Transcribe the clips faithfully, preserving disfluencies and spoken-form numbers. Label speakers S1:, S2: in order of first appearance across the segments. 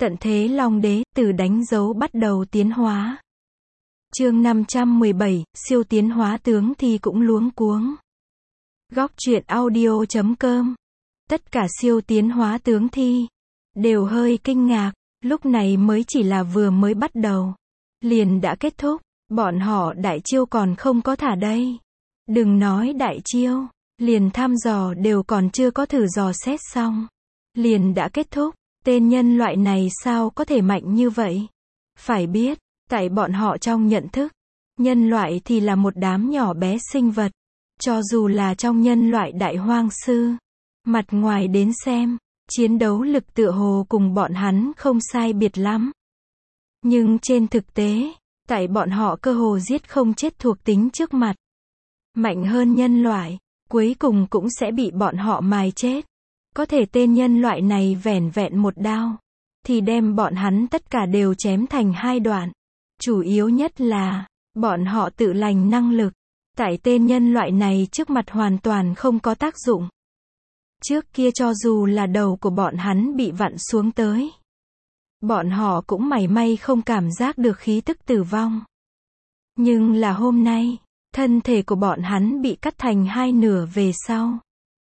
S1: Tận thế Long Đế, từ đánh dấu bắt đầu tiến hóa. Chương năm trăm mười bảy, siêu tiến hóa tướng thì cũng luống cuống. Góc truyện audio chấm com. Tất cả siêu tiến hóa tướng thi đều hơi kinh ngạc, lúc này mới chỉ là vừa mới bắt đầu, liền đã kết thúc, bọn họ đại chiêu còn không có thả đây. Đừng nói đại chiêu, liền thăm dò đều còn chưa có thử dò xét xong, liền đã kết thúc. Tên nhân loại này sao có thể mạnh như vậy? Phải biết, tại bọn họ trong nhận thức, nhân loại thì là một đám nhỏ bé sinh vật. Cho dù là trong nhân loại đại hoang sư, mặt ngoài đến xem, chiến đấu lực tựa hồ cùng bọn hắn không sai biệt lắm. Nhưng trên thực tế, tại bọn họ cơ hồ giết không chết thuộc tính trước mặt, mạnh hơn nhân loại, cuối cùng cũng sẽ bị bọn họ mài chết. Có thể tên nhân loại này vẻn vẹn một đao, thì đem bọn hắn tất cả đều chém thành hai đoạn. Chủ yếu nhất là, bọn họ tự lành năng lực, tại tên nhân loại này trước mặt hoàn toàn không có tác dụng. Trước kia cho dù là đầu của bọn hắn bị vặn xuống tới, bọn họ cũng mảy may không cảm giác được khí tức tử vong. Nhưng là hôm nay, thân thể của bọn hắn bị cắt thành hai nửa về sau.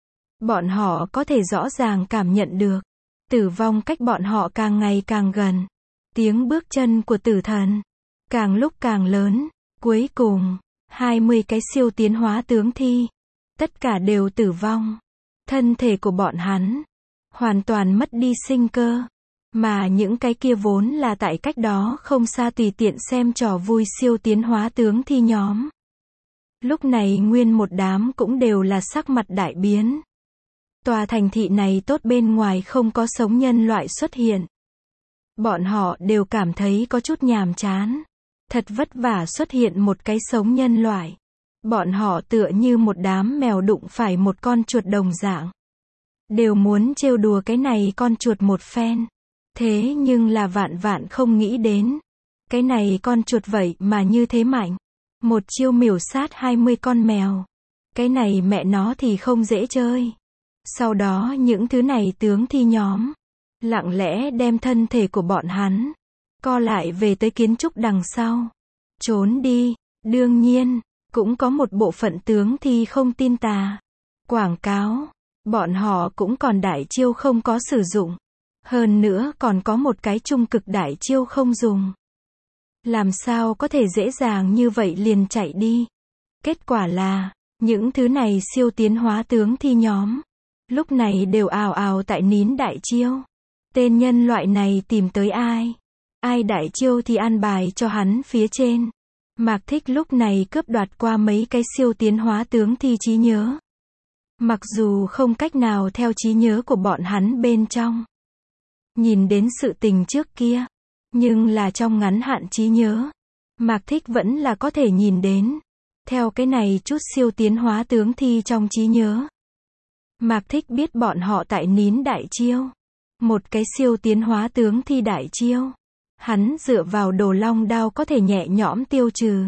S1: Bọn họ có thể rõ ràng cảm nhận được, tử vong cách bọn họ càng ngày càng gần. Tiếng bước chân của tử thần, càng lúc càng lớn. Cuối cùng, hai mươi cái siêu tiến hóa tướng thi, tất cả đều tử vong. Thân thể của bọn hắn, hoàn toàn mất đi sinh cơ. Mà những cái kia vốn là tại cách đó không xa tùy tiện xem trò vui siêu tiến hóa tướng thi nhóm. Lúc này nguyên một đám cũng đều là sắc mặt đại biến. Tòa thành thị này tốt bên ngoài không có sống nhân loại xuất hiện. Bọn họ đều cảm thấy có chút nhàm chán. Thật vất vả xuất hiện một cái sống nhân loại. Bọn họ tựa như một đám mèo đụng phải một con chuột đồng dạng. Đều muốn trêu đùa cái này con chuột một phen. Thế nhưng là vạn vạn không nghĩ đến. Cái này con chuột vậy mà như thế mạnh. Một chiêu miểu sát hai mươi con mèo. Cái này mẹ nó thì không dễ chơi. Sau đó những thứ này tướng thi nhóm, lặng lẽ đem thân thể của bọn hắn, co lại về tới kiến trúc đằng sau. Trốn đi. Đương nhiên, cũng có một bộ phận tướng thi không tin tà. Quảng cáo, bọn họ cũng còn đại chiêu không có sử dụng. Hơn nữa còn có một cái trung cực đại chiêu không dùng. Làm sao có thể dễ dàng như vậy liền chạy đi. Kết quả là, những thứ này siêu tiến hóa tướng thi nhóm, lúc này đều ào ào tại nín đại chiêu. Tên nhân loại này tìm tới ai? Ai đại chiêu thì an bài cho hắn phía trên. Mạc Thích lúc này cướp đoạt qua mấy cái siêu tiến hóa tướng thi trí nhớ. Mặc dù không cách nào theo trí nhớ của bọn hắn bên trong nhìn đến sự tình trước kia, nhưng là trong ngắn hạn trí nhớ, Mạc Thích vẫn là có thể nhìn đến. Theo cái này chút siêu tiến hóa tướng thi trong trí nhớ, Mạc Thích biết bọn họ tại nín đại chiêu. Một cái siêu tiến hóa tướng thi đại chiêu, hắn dựa vào đồ long đao có thể nhẹ nhõm tiêu trừ.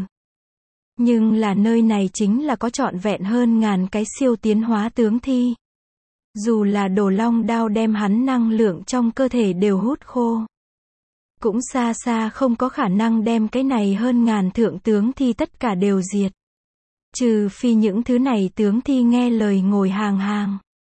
S1: Nhưng là nơi này chính là có trọn vẹn hơn ngàn cái siêu tiến hóa tướng thi. Dù là đồ long đao đem hắn năng lượng trong cơ thể đều hút khô, cũng xa xa không có khả năng đem cái này hơn ngàn thượng tướng thi tất cả đều diệt. Trừ phi những thứ này tướng thi nghe lời ngồi hàng hàng,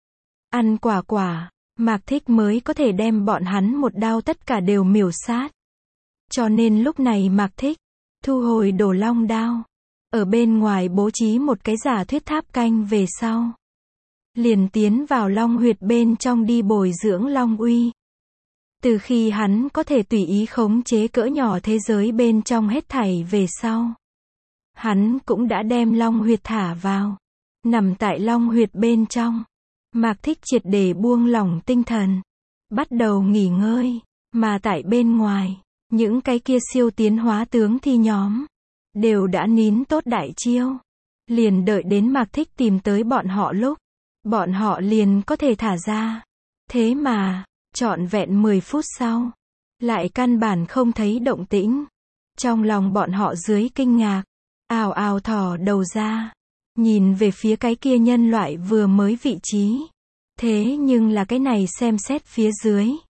S1: ăn quả quả, Mạc Thích mới có thể đem bọn hắn một đao tất cả đều miểu sát. Cho nên lúc này Mạc Thích thu hồi đồ long đao, ở bên ngoài bố trí một cái giả thuyết tháp canh về sau, liền tiến vào long huyệt bên trong đi bồi dưỡng long uy. Từ khi hắn có thể tùy ý khống chế cỡ nhỏ thế giới bên trong hết thảy về sau, hắn cũng đã đem long huyệt thả vào. Nằm tại long huyệt bên trong, Mạc Thích triệt để buông lỏng tinh thần, bắt đầu nghỉ ngơi. Mà tại bên ngoài, những cái kia siêu tiến hóa tướng thi nhóm, đều đã nín tốt đại chiêu. Liền đợi đến Mạc Thích tìm tới bọn họ lúc, bọn họ liền có thể thả ra. Thế mà, trọn vẹn mười phút sau, lại căn bản không thấy động tĩnh. Trong lòng bọn họ dưới kinh ngạc, ào ào thò đầu ra, nhìn về phía cái kia nhân loại vừa mới vị trí. Thế nhưng là cái này xem xét phía dưới,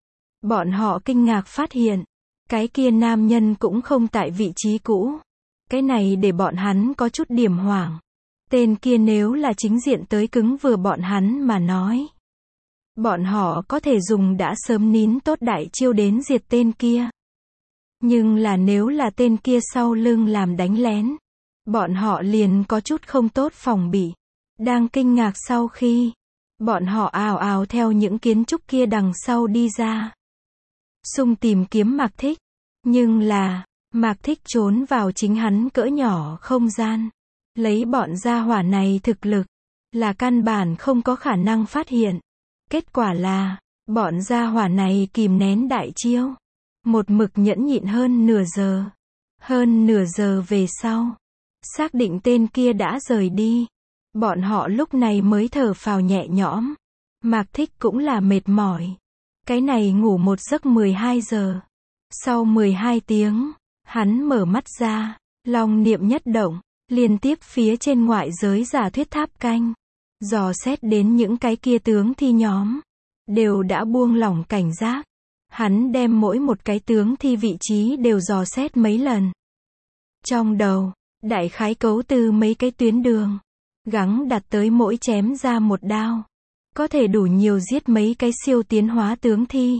S1: Bọn họ kinh ngạc phát hiện, cái kia nam nhân cũng không tại vị trí cũ. Cái này để bọn hắn có chút điểm hoảng. Tên kia nếu là chính diện tới cứng vừa bọn hắn mà nói, bọn họ có thể dùng đã sớm nín tốt đại chiêu đến diệt tên kia. Nhưng là nếu là tên kia sau lưng làm đánh lén, bọn họ liền có chút không tốt phòng bị. Đang kinh ngạc sau khi, bọn họ ào ào theo những kiến trúc kia đằng sau đi ra. Xung tìm kiếm Mạc Thích. Nhưng là, Mạc Thích trốn vào chính hắn cỡ nhỏ không gian. Lấy bọn gia hỏa này thực lực, là căn bản không có khả năng phát hiện. Kết quả là, bọn gia hỏa này kìm nén đại chiêu. Một mực nhẫn nhịn hơn nửa giờ. Hơn nửa giờ về sau, xác định tên kia đã rời đi. Bọn họ lúc này mới thở phào nhẹ nhõm. Mạc Thích cũng là mệt mỏi. Cái này ngủ một giấc mười hai giờ. Sau mười hai tiếng, hắn mở mắt ra, long niệm nhất động, liên tiếp phía trên ngoại giới giả thuyết tháp canh. Dò xét đến những cái kia tướng thi nhóm, đều đã buông lỏng cảnh giác. Hắn đem mỗi một cái tướng thi vị trí đều dò xét mấy lần. Trong đầu, đại khái cấu từ mấy cái tuyến đường, gắng đặt tới mỗi chém ra một đao. Có thể đủ nhiều giết mấy cái siêu tiến hóa tướng thi.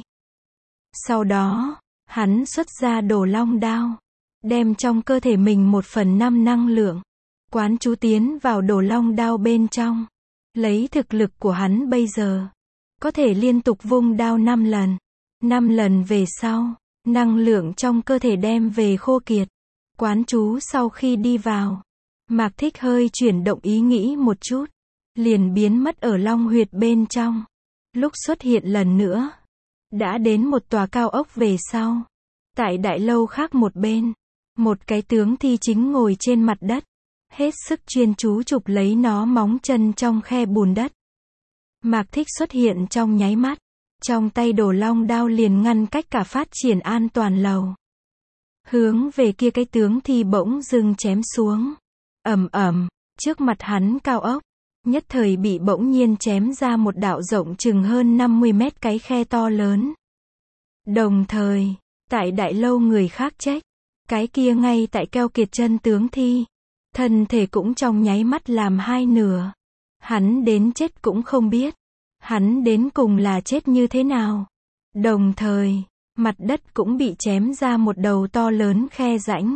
S1: Sau đó, hắn xuất ra đồ long đao, đem trong cơ thể mình một phần năm năng lượng, quán chú tiến vào đồ long đao bên trong. Lấy thực lực của hắn bây giờ, có thể liên tục vung đao năm lần. năm lần về sau, năng lượng trong cơ thể đem về khô kiệt. Quán chú sau khi đi vào, Mạc Thích hơi chuyển động ý nghĩ một chút, liền biến mất ở long huyệt bên trong. Lúc xuất hiện lần nữa, đã đến một tòa cao ốc về sau. Tại đại lâu khác một bên, một cái tướng thi chính ngồi trên mặt đất, hết sức chuyên chú chụp lấy nó móng chân trong khe bùn đất. Mạc Thích xuất hiện trong nháy mắt, trong tay đồ long đao liền ngăn cách cả phát triển an toàn lầu. Hướng về kia cái tướng thi bỗng dưng chém xuống. Ầm ầm, trước mặt hắn cao ốc, nhất thời bị bỗng nhiên chém ra một đạo rộng chừng hơn năm mươi mét cái khe to lớn. Đồng thời, tại đại lâu người khác trách, cái kia ngay tại keo kiệt chân tướng thi, thân thể cũng trong nháy mắt làm hai nửa. Hắn đến chết cũng không biết, hắn đến cùng là chết như thế nào. Đồng thời, mặt đất cũng bị chém ra một đầu to lớn khe rãnh.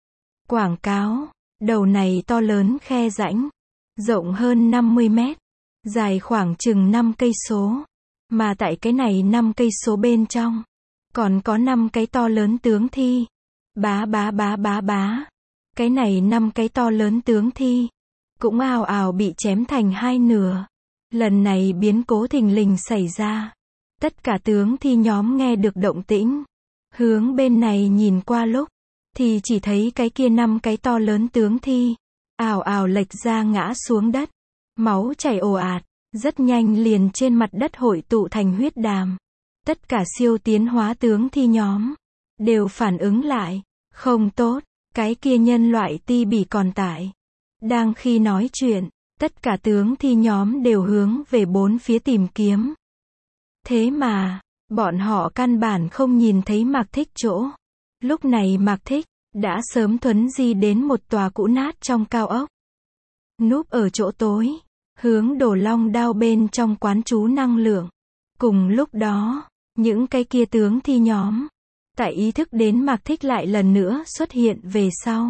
S1: Quảng cáo, đầu này to lớn khe rãnh, rộng hơn năm mươi mét, dài khoảng chừng năm cây số, mà tại cái này năm cây số bên trong, còn có năm cái to lớn tướng thi. Bá bá bá bá bá. Cái này năm cái to lớn tướng thi, cũng ào ào bị chém thành hai nửa. Lần này biến cố thình lình xảy ra. Tất cả tướng thi nhóm nghe được động tĩnh, hướng bên này nhìn qua lúc, thì chỉ thấy cái kia năm cái to lớn tướng thi, ào ào lệch ra ngã xuống đất. Máu chảy ồ ạt, rất nhanh liền trên mặt đất hội tụ thành huyết đàm. Tất cả siêu tiến hóa tướng thi nhóm, đều phản ứng lại. Không tốt, cái kia nhân loại ti bỉ còn tại. Đang khi nói chuyện, tất cả tướng thi nhóm đều hướng về bốn phía tìm kiếm. Thế mà, bọn họ căn bản không nhìn thấy Mạc Thích chỗ. Lúc này Mạc Thích, đã sớm thuấn di đến một tòa cũ nát trong cao ốc. Núp ở chỗ tối, hướng đồ long đao bên trong quán chú năng lượng. Cùng lúc đó, những cái kia tướng thi nhóm, tại ý thức đến Mạc Thích lại lần nữa xuất hiện về sau.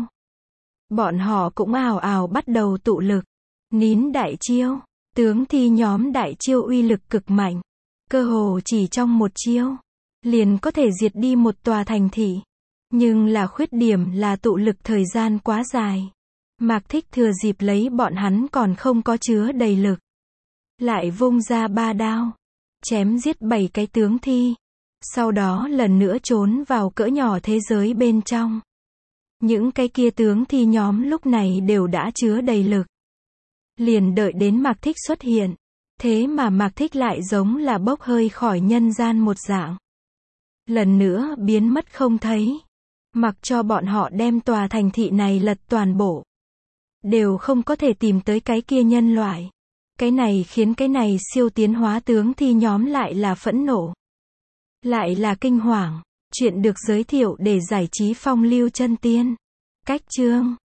S1: Bọn họ cũng ào ào bắt đầu tụ lực. Nín đại chiêu, tướng thi nhóm đại chiêu uy lực cực mạnh. Cơ hồ chỉ trong một chiêu, liền có thể diệt đi một tòa thành thị. Nhưng là khuyết điểm là tụ lực thời gian quá dài. Mạc Thích thừa dịp lấy bọn hắn còn không có chứa đầy lực, lại vung ra ba đao, chém giết bảy cái tướng thi. Sau đó lần nữa trốn vào cỡ nhỏ thế giới bên trong. Những cái kia tướng thi nhóm lúc này đều đã chứa đầy lực. Liền đợi đến Mạc Thích xuất hiện. Thế mà Mạc Thích lại giống là bốc hơi khỏi nhân gian một dạng. Lần nữa biến mất không thấy. Mặc cho bọn họ đem tòa thành thị này lật toàn bộ, đều không có thể tìm tới cái kia nhân loại. Cái này khiến cái này siêu tiến hóa tướng thi nhóm lại là phẫn nộ. Lại là kinh hoàng. Chuyện được giới thiệu để giải trí phong lưu chân tiên. Cách chương